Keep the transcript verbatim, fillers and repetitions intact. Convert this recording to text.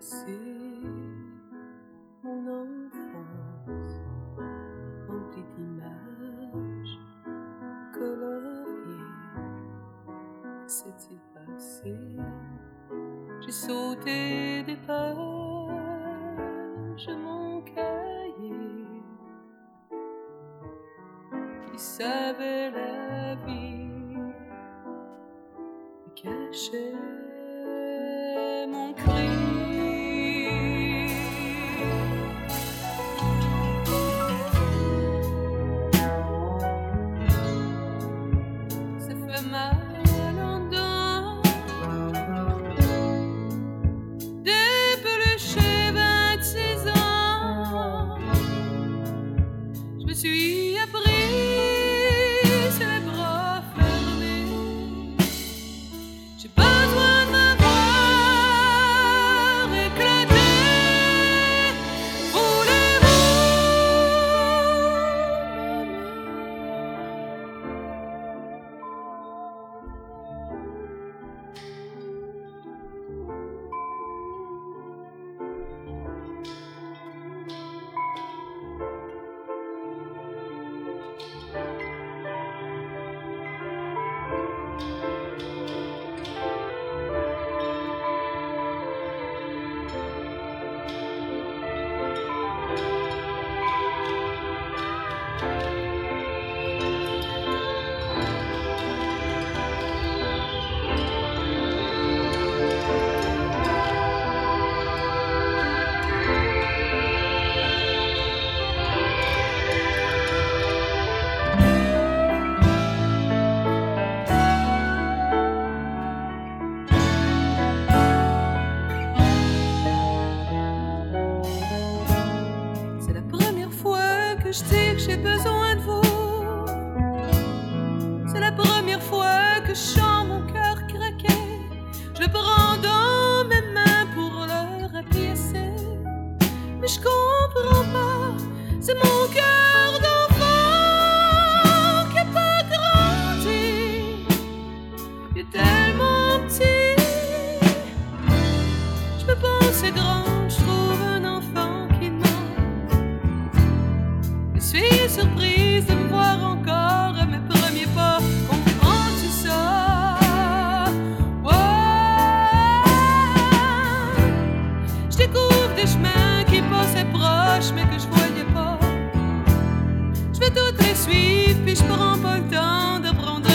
passé mon enfance remplie d'images coloriées. S'est-il passé? J'ai sauté des pages de mon cahier qui savait la vie et cachait mon cri. Ça fait mal en dedans d'éplucher vingt-six ans. Je me suis appris sur les bras fermés. J'ai besoin de me voir éclater. Voulez-vous je sais que j'ai besoin de vous. C'est la première fois que je sens mon cœur craquer. Je le prends dans mes mains pour le rapiécer. Mais je comprends pas, c'est mon cœur d'enfant qui n'a pas grandi. Il est tellement petit. Je me pensais grande, je trouve un enfant qui ment. Je suis surprise de me voir encore à mes premiers pas. Comprends-tu ça? Ouais. Je découvre des chemins qui passaient proches mais que je voyais pas. Je vais toutes les suivre puis je prends pas le temps d'apprendre